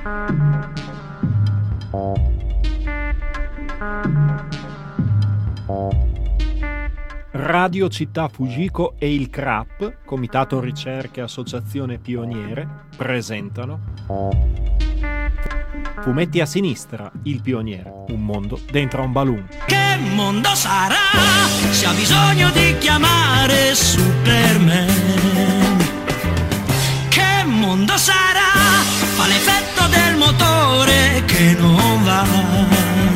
Radio Città Fujiko e il CRAP, Comitato Ricerche Associazione Pioniere, presentano Fumetti a sinistra, il pioniere, un mondo dentro a un balloon. Che mondo sarà se ha bisogno di chiamare Superman? Che mondo sarà? Fa l'effetto del motore che non va.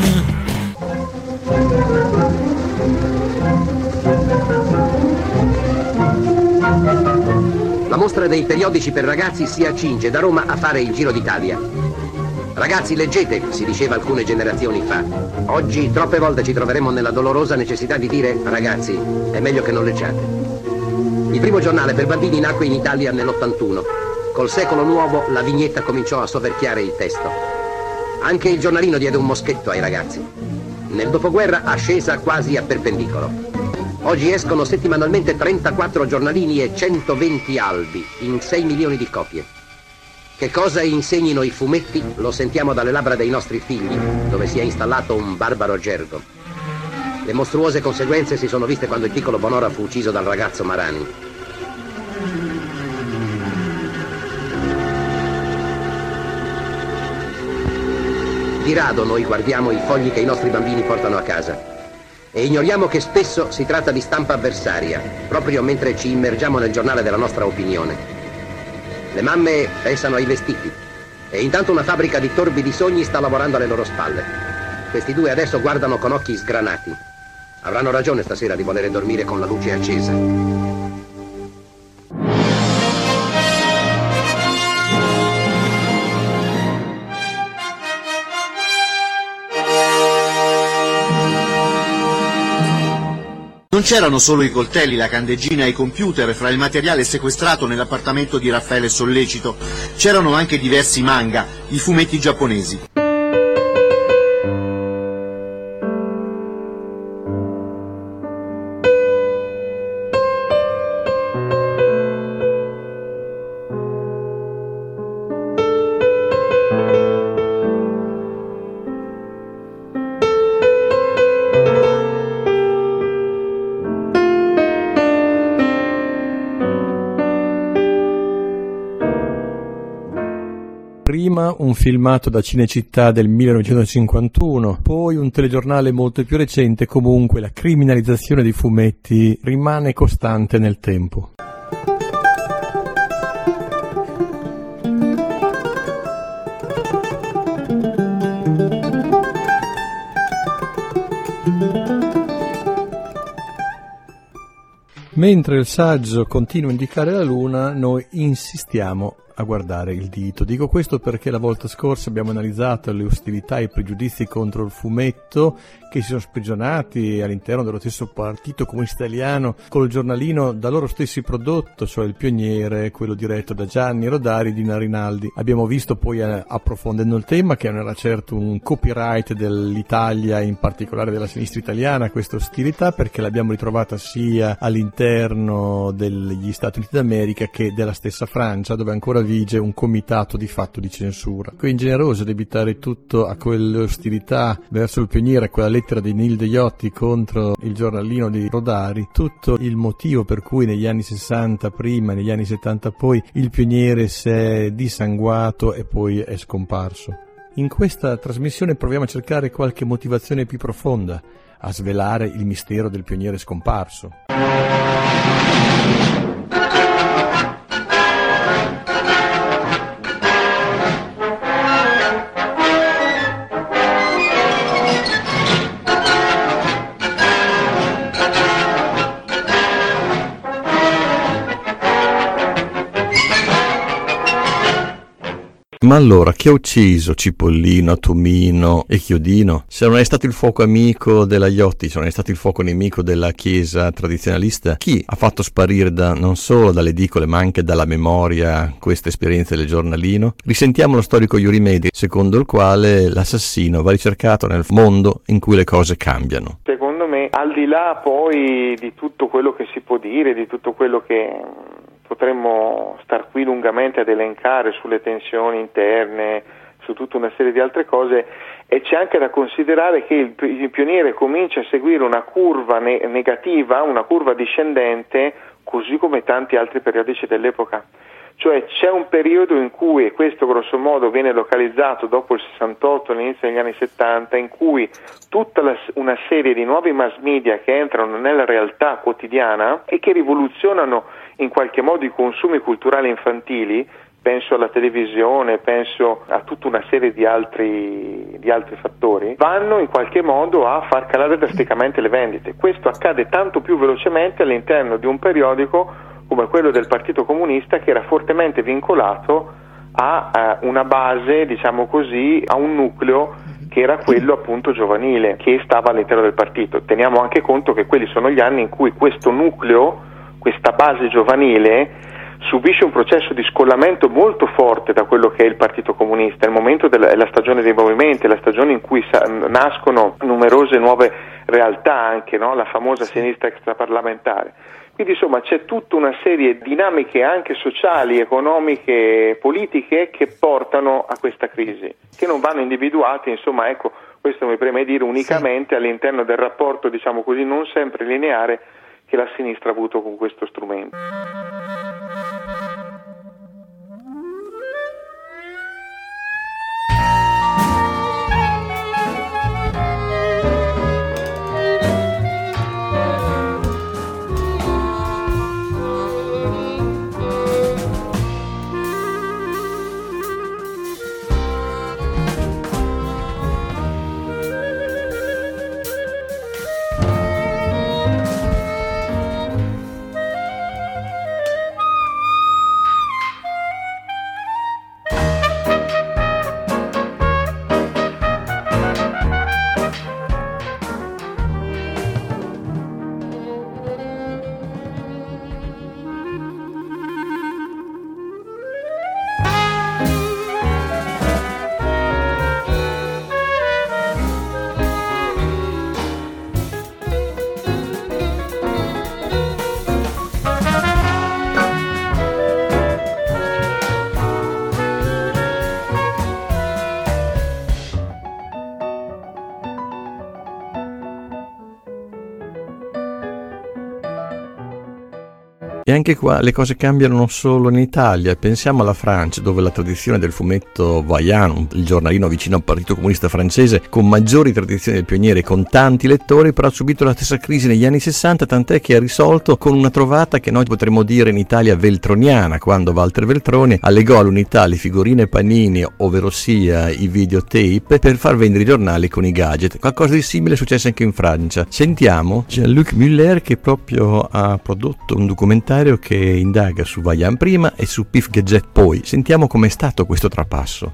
La mostra dei periodici per ragazzi si accinge da Roma a fare il Giro d'Italia. Ragazzi, leggete, si diceva alcune generazioni fa. Oggi troppe volte ci troveremo nella dolorosa necessità di dire: ragazzi, è meglio che non leggiate. Il primo giornale per bambini nacque in Italia nell'81. Col secolo nuovo la vignetta cominciò a soverchiare il testo. Anche il giornalino diede un moschetto ai ragazzi. Nel dopoguerra ascesa quasi a perpendicolo. Oggi escono settimanalmente 34 giornalini e 120 albi, in 6 milioni di copie. Che cosa insegnino i fumetti lo sentiamo dalle labbra dei nostri figli, dove si è installato un barbaro gergo. Le mostruose conseguenze si sono viste quando il piccolo Bonora fu ucciso dal ragazzo Marani. Di rado noi guardiamo i fogli che i nostri bambini portano a casa e ignoriamo che spesso si tratta di stampa avversaria, proprio mentre ci immergiamo nel giornale della nostra opinione. Le mamme pensano ai vestiti e intanto una fabbrica di torbidi sogni sta lavorando alle loro spalle. Questi due adesso guardano con occhi sgranati. Avranno ragione stasera di volere dormire con la luce accesa. Non c'erano solo i coltelli, la candeggina e i computer fra il materiale sequestrato nell'appartamento di Raffaele Sollecito. C'erano anche diversi manga, i fumetti giapponesi. Prima un filmato da Cinecittà del 1951, poi un telegiornale molto più recente. Comunque la criminalizzazione dei fumetti rimane costante nel tempo. Mentre il saggio continua a indicare la luna, noi insistiamo a guardare il dito. Dico questo perché la volta scorsa abbiamo analizzato le ostilità e i pregiudizi contro il fumetto che si sono sprigionati all'interno dello stesso partito comunista italiano col giornalino da loro stessi prodotto, cioè il Pioniere, quello diretto da Gianni Rodari e Dina Rinaldi. Abbiamo visto poi, approfondendo il tema, che non era certo un copyright dell'Italia, in particolare della sinistra italiana, questa ostilità, perché l'abbiamo ritrovata sia all'interno degli Stati Uniti d'America che della stessa Francia, dove ancora vige un comitato di fatto di censura. È ingeneroso debitare tutto a quelle ostilità verso il Pioniere, a quella lettera di Nilde Iotti contro il giornalino di Rodari, tutto il motivo per cui negli anni 60 prima, negli anni 70 poi, il Pioniere si è dissanguato e poi è scomparso. In questa trasmissione proviamo a cercare qualche motivazione più profonda, a svelare il mistero del Pioniere scomparso. Ma allora, chi ha ucciso Cipollino, Atomino e Chiodino? Se non è stato il fuoco amico della Iotti, se non è stato il fuoco nemico della Chiesa tradizionalista, chi ha fatto sparire non solo dalle edicole ma anche dalla memoria queste esperienze del giornalino? Risentiamo lo storico Yuri Medi, secondo il quale l'assassino va ricercato nel mondo in cui le cose cambiano. Secondo me, al di là poi di tutto quello che si può dire, di tutto quello che potremmo star qui lungamente ad elencare sulle tensioni interne, su tutta una serie di altre cose, e c'è anche da considerare che il Pioniere comincia a seguire una curva negativa, una curva discendente, così come tanti altri periodici dell'epoca. Cioè c'è un periodo in cui, e questo grosso modo viene localizzato dopo il 68, all'inizio degli anni 70, in cui tutta una serie di nuovi mass media che entrano nella realtà quotidiana e che rivoluzionano in qualche modo i consumi culturali infantili, penso alla televisione, penso a tutta una serie di altri fattori, vanno in qualche modo a far calare drasticamente le vendite. Questo accade tanto più velocemente all'interno di un periodico come quello del Partito Comunista, che era fortemente vincolato a una base, diciamo così, a un nucleo che era quello appunto giovanile, che stava all'interno del partito. Teniamo anche conto che quelli sono gli anni in cui questo nucleo, questa base giovanile, subisce un processo di scollamento molto forte da quello che è il Partito Comunista. È il momento è la stagione dei movimenti, la stagione in cui nascono numerose nuove realtà, anche, no? La famosa sinistra extraparlamentare. Quindi insomma c'è tutta una serie di dinamiche anche sociali, economiche, politiche che portano a questa crisi, che non vanno individuate, insomma, ecco, questo mi preme dire, unicamente all'interno del rapporto, diciamo così, non sempre lineare che la sinistra ha avuto con questo strumento. E anche qua le cose cambiano non solo in Italia, pensiamo alla Francia, dove la tradizione del fumetto Vaillant, il giornalino vicino al Partito Comunista francese, con maggiori tradizioni del Pioniere, con tanti lettori, però ha subito la stessa crisi negli anni 60, tant'è che ha risolto con una trovata che noi potremmo dire in Italia veltroniana, quando Walter Veltroni allegò all'unità le figurine Panini, ovvero sia i videotape, per far vendere i giornali con i gadget. Qualcosa di simile è successo anche in Francia. Sentiamo Jean-Luc Muller, che proprio ha prodotto un documentario che indaga su Vaillant prima e su Pif Gadget poi. Sentiamo com'è stato questo trapasso.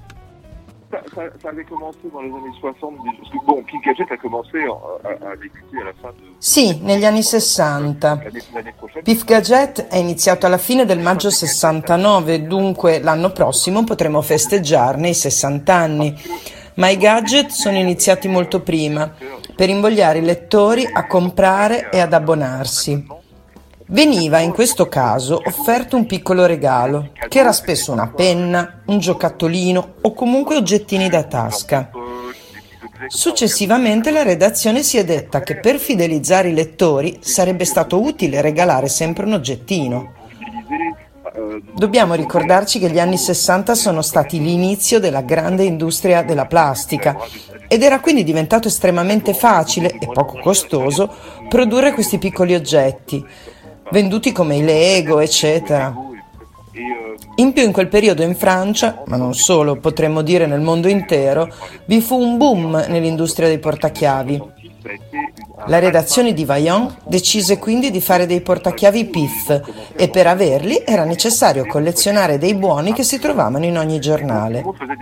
Ça avait commencé dans les années 60, parce que bon, Pif Gadget a commencé a débuter à la fin de... Sì, negli anni 60. Pif Gadget è iniziato alla fine del maggio 69, dunque l'anno prossimo potremo festeggiarne i 60 anni. Ma i gadget sono iniziati molto prima, per invogliare i lettori a comprare e ad abbonarsi. Veniva in questo caso offerto un piccolo regalo, che era spesso una penna, un giocattolino o comunque oggettini da tasca. Successivamente la redazione si è detta che per fidelizzare i lettori sarebbe stato utile regalare sempre un oggettino. Dobbiamo ricordarci che gli anni 60 sono stati l'inizio della grande industria della plastica ed era quindi diventato estremamente facile e poco costoso produrre questi piccoli oggetti, venduti come i Lego, eccetera. In più in quel periodo in Francia, ma non solo, potremmo dire nel mondo intero, vi fu un boom nell'industria dei portachiavi. La redazione di Vaillant decise quindi di fare dei portachiavi Pif e per averli era necessario collezionare dei buoni che si trovavano in ogni giornale.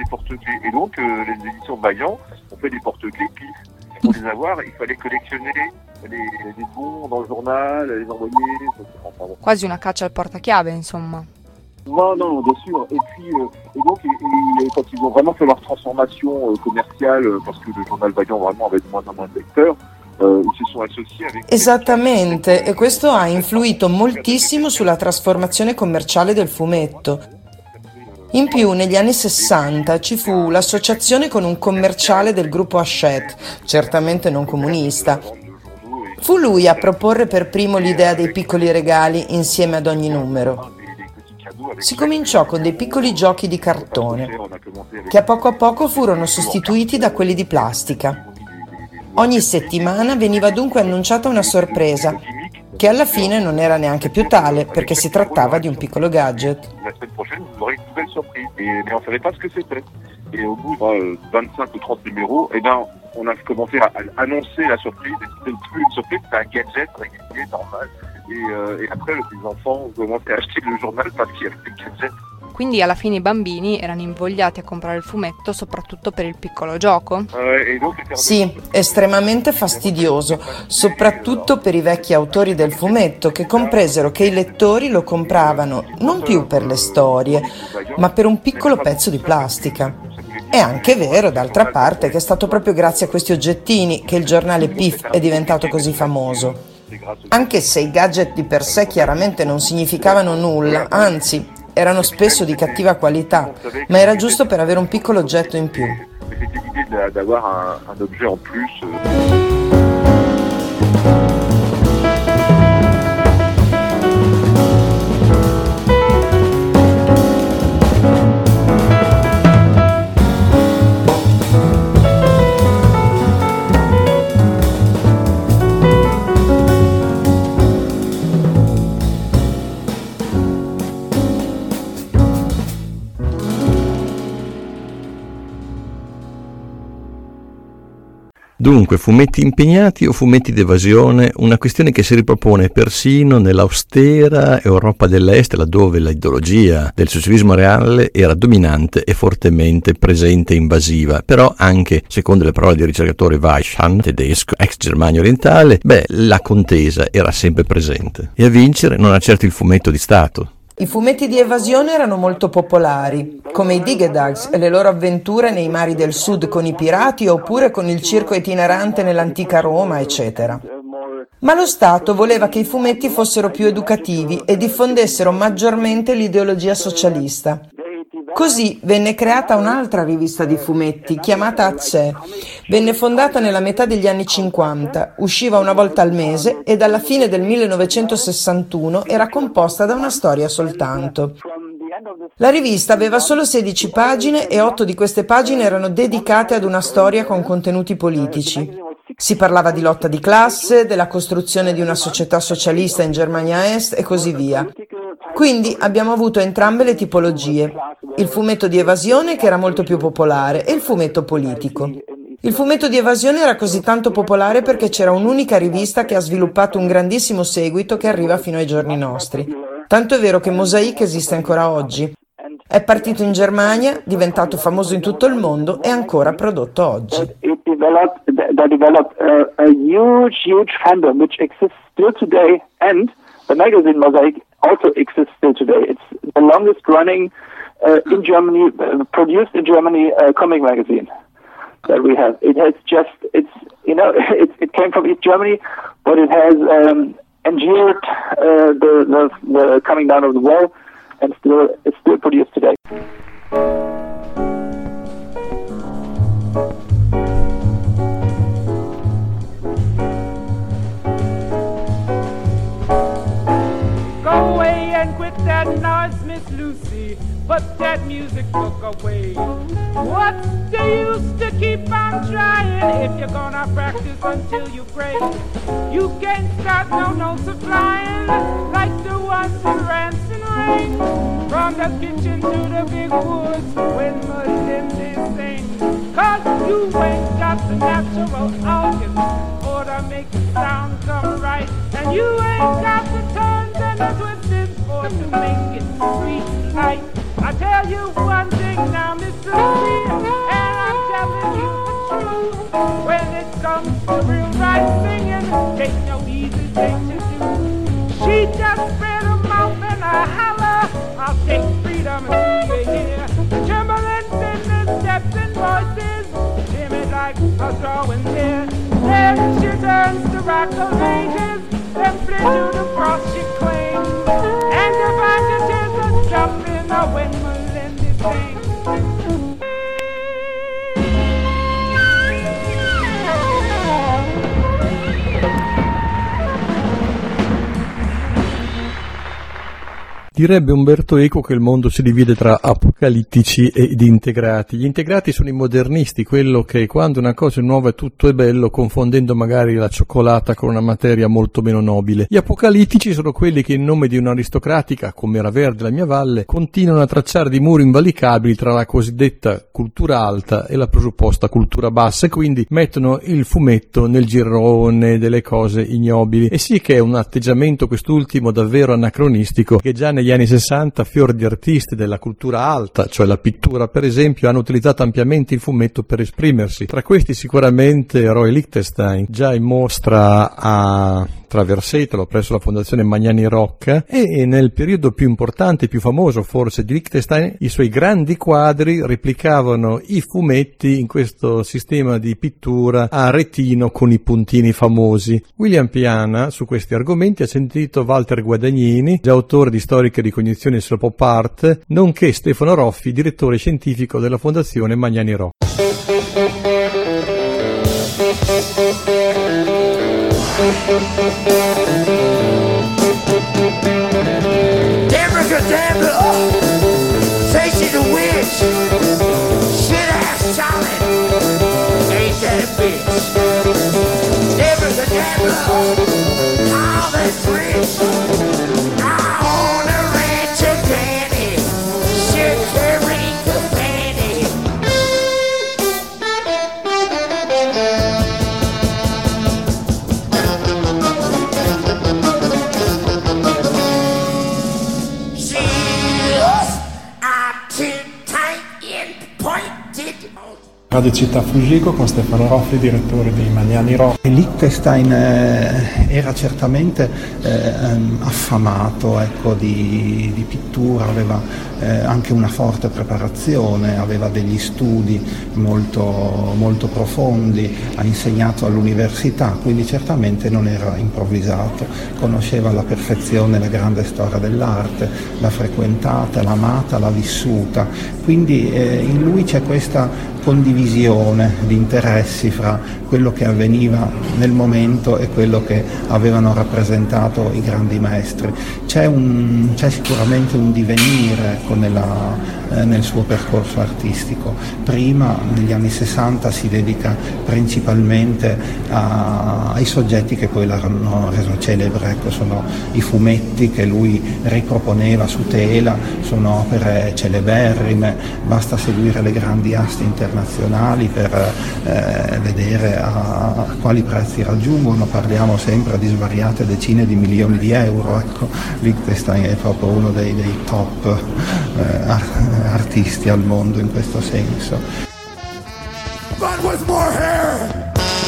Pour les avoir, il fallait collectionner les bons dans le journal, les envoyer. Quasi una caccia al portachiave, insomma. Non, bien sûr. Et puis, donc, quand ils ont vraiment fait leur transformation commerciale, parce que le journal Vaillant vraiment avait de moins en moins de lecteurs, ils se sont associés avec... Esattamente, e questo ha influito moltissimo sulla trasformazione commerciale del fumetto. In più, negli anni 60 ci fu l'associazione con un commerciale del gruppo Hachette, certamente non comunista. Fu lui a proporre per primo l'idea dei piccoli regali insieme ad ogni numero. Si cominciò con dei piccoli giochi di cartone, che a poco furono sostituiti da quelli di plastica. Ogni settimana veniva dunque annunciata una sorpresa, che alla fine non era neanche più tale, perché si trattava di un piccolo gadget. Et au bout de 25 ou 30 numéros, on a commencé à annoncer la surprise, et c'était plus une surprise, c'était un gadget régulier, normal. Et après, les enfants ont commencé à acheter le journal parce qu'il y avait des gadgets. Quindi alla fine i bambini erano invogliati a comprare il fumetto soprattutto per il piccolo gioco? Sì, estremamente fastidioso, soprattutto per i vecchi autori del fumetto che compresero che i lettori lo compravano non più per le storie, ma per un piccolo pezzo di plastica. È anche vero, d'altra parte, che è stato proprio grazie a questi oggettini che il giornale Pif è diventato così famoso. Anche se i gadget di per sé chiaramente non significavano nulla, anzi, erano spesso di cattiva qualità, ma era giusto per avere un piccolo oggetto in più. Dunque, fumetti impegnati o fumetti d'evasione? Una questione che si ripropone persino nell'austera Europa dell'Est, laddove l'ideologia del socialismo reale era dominante e fortemente presente e invasiva. Però anche, secondo le parole del ricercatore Weishahn, tedesco, ex Germania orientale, la contesa era sempre presente. E a vincere non era certo il fumetto di Stato. I fumetti di evasione erano molto popolari, come i Digedags e le loro avventure nei mari del sud con i pirati oppure con il circo itinerante nell'antica Roma, eccetera. Ma lo Stato voleva che i fumetti fossero più educativi e diffondessero maggiormente l'ideologia socialista. Così venne creata un'altra rivista di fumetti chiamata Acè. Venne fondata nella metà degli anni 50, usciva una volta al mese e dalla fine del 1961 era composta da una storia soltanto. La rivista aveva solo 16 pagine e 8 di queste pagine erano dedicate ad una storia con contenuti politici. Si parlava di lotta di classe, della costruzione di una società socialista in Germania Est e così via. Quindi abbiamo avuto entrambe le tipologie, il fumetto di evasione che era molto più popolare e il fumetto politico. Il fumetto di evasione era così tanto popolare perché c'era un'unica rivista che ha sviluppato un grandissimo seguito che arriva fino ai giorni nostri. Tanto è vero che Mosaic esiste ancora oggi. È partito in Germania, diventato famoso in tutto il mondo e ancora prodotto oggi. They developed a huge fandom which exists still today, and the magazine Mosaic also exists still today. It's the longest running in Germany, produced in Germany comic magazine that we have. It has it came from East Germany, but it has endured the coming down of the wall, and it's still produced today. That noise, Miss Lucy, put that music book away. What's the use to keep on trying if you're gonna practice until you break? You can't start no notes of flying like the ones in Ransom Ring. From the kitchen to the big woods when Melinda sings. 'Cause you ain't got the natural organ or to make the sound come right. And you ain't got the turns and the twisting for to make it sweet like. I tell you one thing now, Miss Lucy, and I'm telling you the truth. When it comes to real right singing, ain't no easy thing to do. She just spread her mouth and I holler, I'll take freedom and do you hear? The trembling in the steps and voices, timid like a drawing near. Then she turns to rock the ages, then flee to the cross she clings. And the bandit is a jumping when Melinda Direbbe Umberto Eco che il mondo si divide tra apocalittici ed integrati. Gli integrati sono i modernisti, quello che quando una cosa è nuova e tutto è bello, confondendo magari la cioccolata con una materia molto meno nobile. Gli apocalittici sono quelli che in nome di un'aristocratica, come era Verde la mia valle, continuano a tracciare di muri invalicabili tra la cosiddetta cultura alta e la presupposta cultura bassa, e quindi mettono il fumetto nel girone delle cose ignobili. E sì che è un atteggiamento quest'ultimo davvero anacronistico, che già negli anni 60 fior di artisti della cultura alta, cioè la pittura per esempio, hanno utilizzato ampiamente il fumetto per esprimersi. Tra questi sicuramente Roy Lichtenstein, già in mostra a Traversetolo presso la Fondazione Magnani Rocca, e nel periodo più importante e più famoso forse di Lichtenstein, i suoi grandi quadri replicavano i fumetti in questo sistema di pittura a retino con i puntini famosi. William Piana su questi argomenti ha sentito Walter Guadagnini, già autore di storiche ricognizioni sulla pop art, nonché Stefano Roffi, direttore scientifico della Fondazione Magnani Rocca. Deborah Gadabra, say she's a witch. Shit ass Charlie, ain't that a bitch? Deborah Gadabra, all that's rich. I own a ranch of granny, shit carrying the fanny. Radio Città Fugico con Stefano Roffi, direttore di Magnani Rocca. Lichtenstein era certamente affamato, ecco, di pittura, aveva anche una forte preparazione, aveva degli studi molto profondi, ha insegnato all'università, quindi certamente non era improvvisato, conosceva alla perfezione la grande storia dell'arte, l'ha frequentata, l'ha amata, l'ha vissuta, quindi in lui c'è questa condivisione di interessi fra quello che avveniva nel momento e quello che avevano rappresentato i grandi maestri. C'è sicuramente un divenire, ecco, nel suo percorso artistico. Prima, negli anni 60, si dedica principalmente ai soggetti che poi l'hanno reso celebre, ecco, sono i fumetti che lui riproponeva su tela, sono opere celeberrime, basta seguire le grandi aste internazionali per vedere a quali prezzi raggiungono, parliamo sempre di svariate decine di milioni di euro, ecco. Lichtenstein è proprio uno dei top artisti al mondo in questo senso. But with more hair.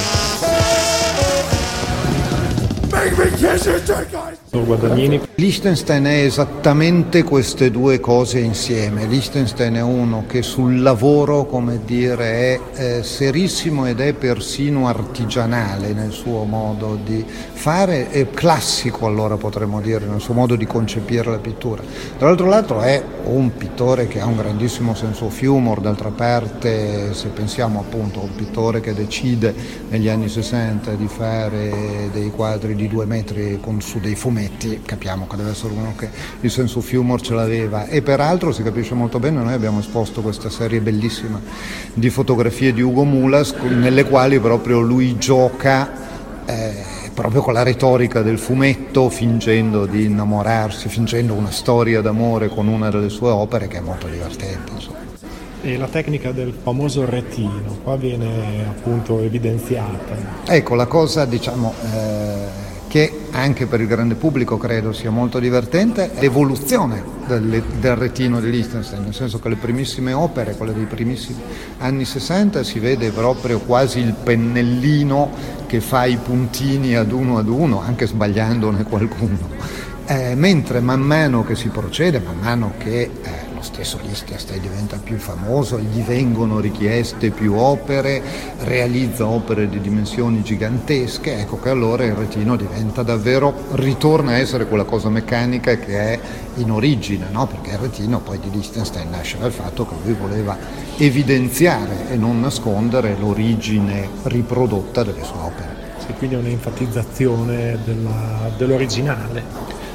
Make me kiss you, guys. Guadagnini. Lichtenstein è esattamente queste due cose insieme. Lichtenstein è uno che sul lavoro, come dire, è serissimo ed è persino artigianale nel suo modo di fare, è classico, allora potremmo dire, nel suo modo di concepire la pittura. Dall'altro lato è un pittore che ha un grandissimo senso of humor, d'altra parte se pensiamo appunto a un pittore che decide negli anni 60 di fare dei quadri di 2 metri su dei fumetti, capiamo che deve essere uno che il senso of humor ce l'aveva, e peraltro si capisce molto bene, noi abbiamo esposto questa serie bellissima di fotografie di Ugo Mulas nelle quali proprio lui gioca proprio con la retorica del fumetto, fingendo di innamorarsi, fingendo una storia d'amore con una delle sue opere, che è molto divertente, insomma. E la tecnica del famoso retino qua viene appunto evidenziata. Ecco, la cosa, diciamo, che anche per il grande pubblico credo sia molto divertente, è l'evoluzione del retino di Lichtenstein, nel senso che le primissime opere, quelle dei primissimi anni 60, si vede proprio quasi il pennellino che fa i puntini ad uno, anche sbagliandone qualcuno. Mentre man mano che si procede, man mano che lo stesso Lichtenstein diventa più famoso, gli vengono richieste più opere, realizza opere di dimensioni gigantesche, ecco che allora il retino diventa davvero, ritorna a essere quella cosa meccanica che è in origine, no? Perché il retino poi di Lichtenstein nasce dal fatto che lui voleva evidenziare e non nascondere l'origine riprodotta delle sue opere. Sì, quindi è un'enfatizzazione dell'originale.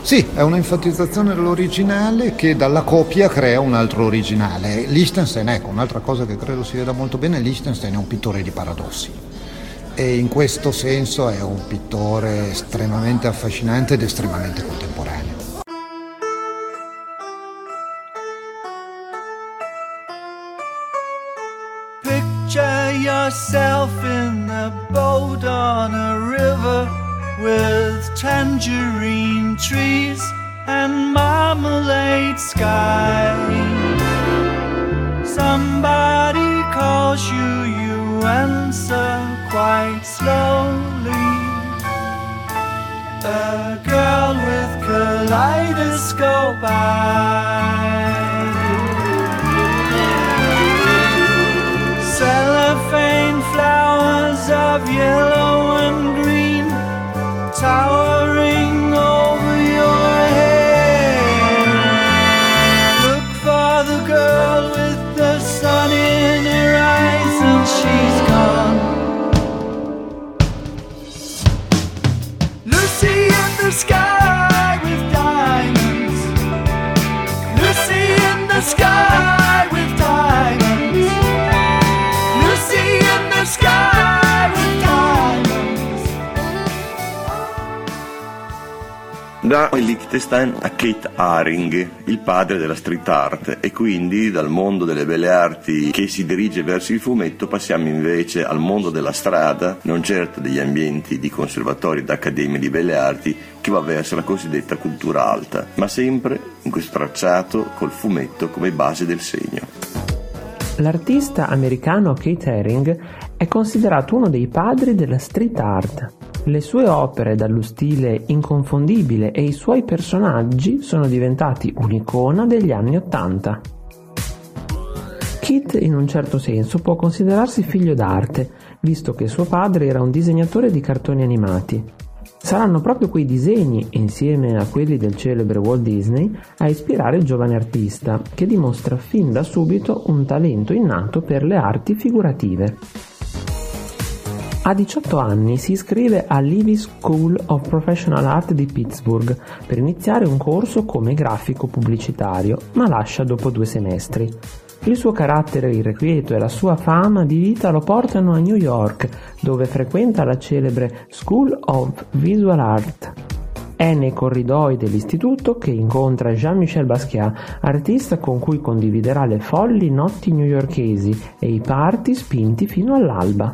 Sì, è una enfatizzazione dell'originale che dalla copia crea un altro originale. Lichtenstein, ecco, un'altra cosa che credo si veda molto bene, Lichtenstein è un pittore di paradossi e in questo senso è un pittore estremamente affascinante ed estremamente contemporaneo. Picture yourself in the boat on a river with tangerine trees and marmalade sky. Somebody calls you, you answer quite slowly. A girl with kaleidoscope eyes. Cellophane flowers of yellow and green towering over your head. Look for the girl with the sun in her eyes and she's gone. Lucy in the sky with diamonds. Lucy in the sky with diamonds. Lucy in the sky with diamonds. Da Lichtenstein a Keith Haring, il padre della street art, e quindi dal mondo delle belle arti che si dirige verso il fumetto passiamo invece al mondo della strada, non certo degli ambienti di conservatori ed accademie di belle arti, che va verso la cosiddetta cultura alta, ma sempre in questo tracciato col fumetto come base del segno. L'artista americano Keith Haring è considerato uno dei padri della street art. Le sue opere dallo stile inconfondibile e i suoi personaggi sono diventati un'icona degli anni '80. Keith in un certo senso può considerarsi figlio d'arte, visto che suo padre era un disegnatore di cartoni animati. Saranno proprio quei disegni, insieme a quelli del celebre Walt Disney, a ispirare il giovane artista, che dimostra fin da subito un talento innato per le arti figurative. A 18 anni si iscrive all'Ivy School of Professional Art di Pittsburgh per iniziare un corso come grafico pubblicitario, ma lascia dopo 2 semestri. Il suo carattere irrequieto e la sua fama di vita lo portano a New York, dove frequenta la celebre School of Visual Art. È nei corridoi dell'istituto che incontra Jean-Michel Basquiat, artista con cui condividerà le folli notti newyorkesi e i party spinti fino all'alba.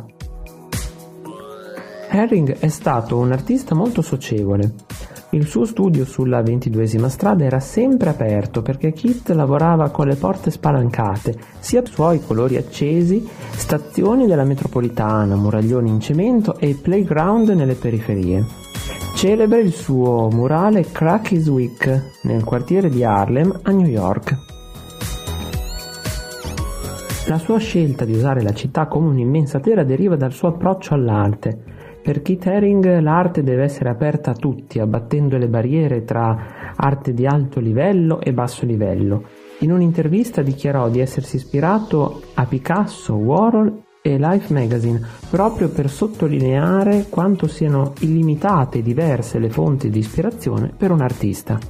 Haring è stato un artista molto socievole. Il suo studio sulla 22esima strada era sempre aperto perché Keith lavorava con le porte spalancate, sia suoi colori accesi, stazioni della metropolitana, muraglioni in cemento e playground nelle periferie. Celebre il suo murale Crackie's Week nel quartiere di Harlem a New York. La sua scelta di usare la città come un'immensa tela deriva dal suo approccio all'arte. Per Keith Haring l'arte deve essere aperta a tutti, abbattendo le barriere tra arte di alto livello e basso livello. In un'intervista dichiarò di essersi ispirato a Picasso, Warhol e Life Magazine, proprio per sottolineare quanto siano illimitate e diverse le fonti di ispirazione per un artista.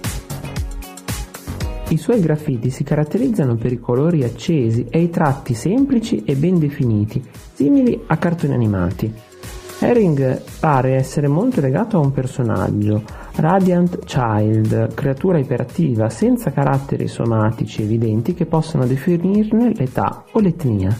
I suoi graffiti si caratterizzano per i colori accesi e i tratti semplici e ben definiti, simili a cartoni animati. Haring pare essere molto legato a un personaggio, Radiant Child, creatura iperattiva senza caratteri somatici evidenti che possano definirne l'età o l'etnia.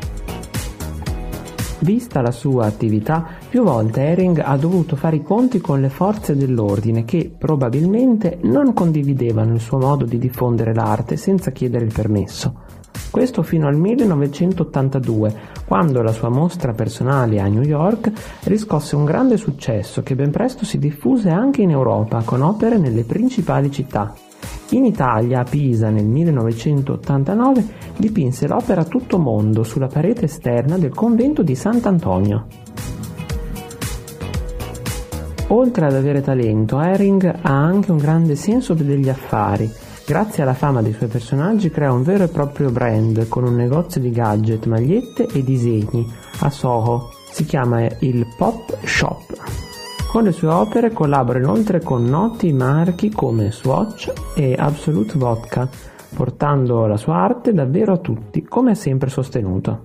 Vista la sua attività, più volte Haring ha dovuto fare i conti con le forze dell'ordine che probabilmente non condividevano il suo modo di diffondere l'arte senza chiedere il permesso. Questo fino al 1982, quando la sua mostra personale a New York riscosse un grande successo che ben presto si diffuse anche in Europa con opere nelle principali città. In Italia, a Pisa, nel 1989, dipinse l'opera Tutto Mondo sulla parete esterna del convento di Sant'Antonio. Oltre ad avere talento, Haring ha anche un grande senso degli affari. Grazie alla fama dei suoi personaggi crea un vero e proprio brand con un negozio di gadget, magliette e disegni a Soho. Si chiama il Pop Shop. Con le sue opere collabora inoltre con noti marchi come Swatch e Absolut Vodka, portando la sua arte davvero a tutti, come ha sempre sostenuto.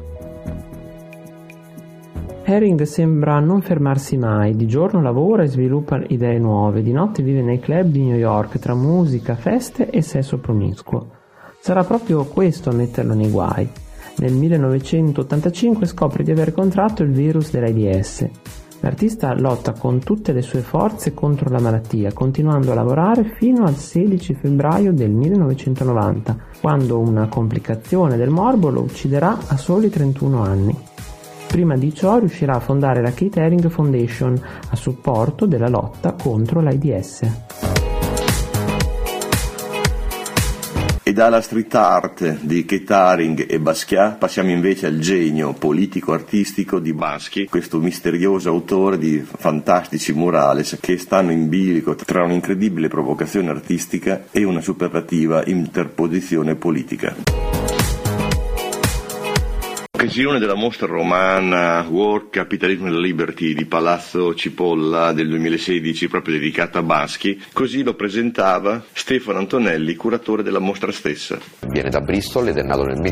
Herring sembra non fermarsi mai, di giorno lavora e sviluppa idee nuove, di notte vive nei club di New York tra musica, feste e sesso promiscuo. Sarà proprio questo a metterlo nei guai. Nel 1985 scopre di aver contratto il virus dell'AIDS. L'artista lotta con tutte le sue forze contro la malattia, continuando a lavorare fino al 16 febbraio del 1990, quando una complicazione del morbo lo ucciderà a soli 31 anni. Prima di ciò riuscirà a fondare la Keith Haring Foundation a supporto della lotta contro l'AIDS. E dalla street art di Keith Haring e Basquiat passiamo invece al genio politico-artistico di Bansky, questo misterioso autore di fantastici murales che stanno in bilico tra un'incredibile provocazione artistica e una superlativa interposizione politica. Occasione della mostra romana Work, Capitalismo and Liberty di Palazzo Cipolla del 2016, proprio dedicata a Bansky, così lo presentava Stefano Antonelli, curatore della mostra stessa. Viene da Bristol ed è nato nel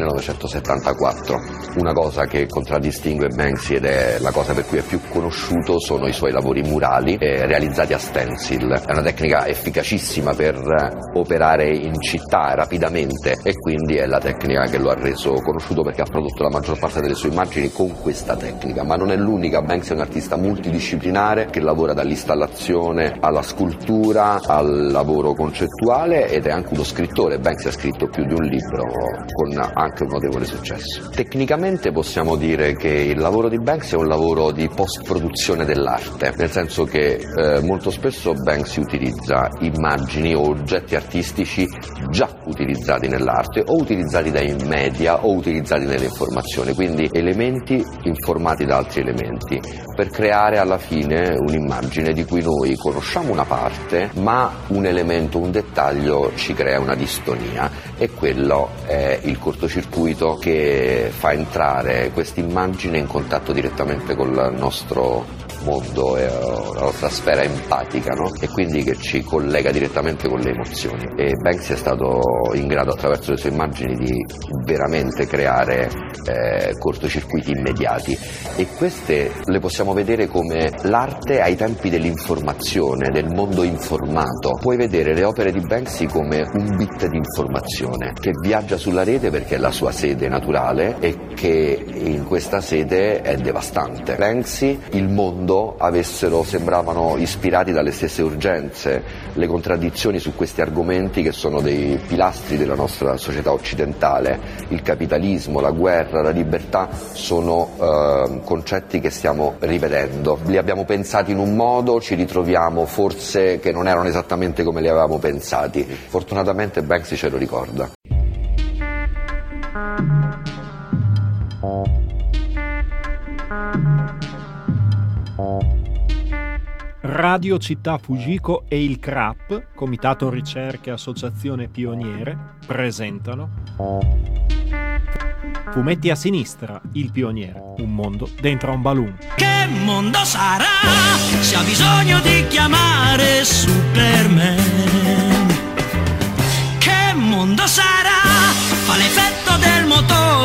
1974. Una cosa che contraddistingue Banksy, ed è la cosa per cui è più conosciuto, sono i suoi lavori murali realizzati a stencil. È una tecnica efficacissima per operare in città rapidamente e quindi è la tecnica che lo ha reso conosciuto, perché ha prodotto la maggior parte delle sue immagini con questa tecnica. Ma non è l'unica. Banksy è un artista multidisciplinare che lavora dall'installazione alla scultura al lavoro concettuale ed è anche uno scrittore. Banksy ha scritto più di un libro con anche un notevole successo. Tecnicamente possiamo dire che il lavoro di Banksy è un lavoro di post-produzione dell'arte, nel senso che molto spesso Banksy utilizza immagini o oggetti artistici già utilizzati nell'arte o utilizzati dai media o utilizzati nelle informazioni, quindi elementi informati da altri elementi, per creare alla fine un'immagine di cui noi conosciamo una parte, ma un elemento, un dettaglio ci crea una distonia, e quello è il cortocircuito che fa entrare questa immagine in contatto direttamente con il nostro mondo e la nostra sfera empatica, no? E quindi che ci collega direttamente con le emozioni. E Banksy è stato in grado, attraverso le sue immagini, di veramente creare cortocircuiti immediati, e queste le possiamo vedere come l'arte ai tempi dell'informazione, del mondo informato. Puoi vedere le opere di Banksy come un bit di informazione che viaggia sulla rete perché è la sua sede naturale e che in questa sede è devastante. Banksy, il mondo sembravano ispirati dalle stesse urgenze, le contraddizioni su questi argomenti che sono dei pilastri della nostra società occidentale. Il capitalismo, la guerra, la libertà sono concetti che stiamo rivedendo. Li abbiamo pensati in un modo, ci ritroviamo forse che non erano esattamente come li avevamo pensati. Fortunatamente Banksy ce lo ricorda. Radio Città Fujiko e il CRAP, Comitato Ricerche e Associazione Pioniere, presentano Fumetti a sinistra, il pioniere, un mondo dentro un balloon. Che mondo sarà se ha bisogno di chiamare Superman? Che mondo sarà? Fa l'effetto del motore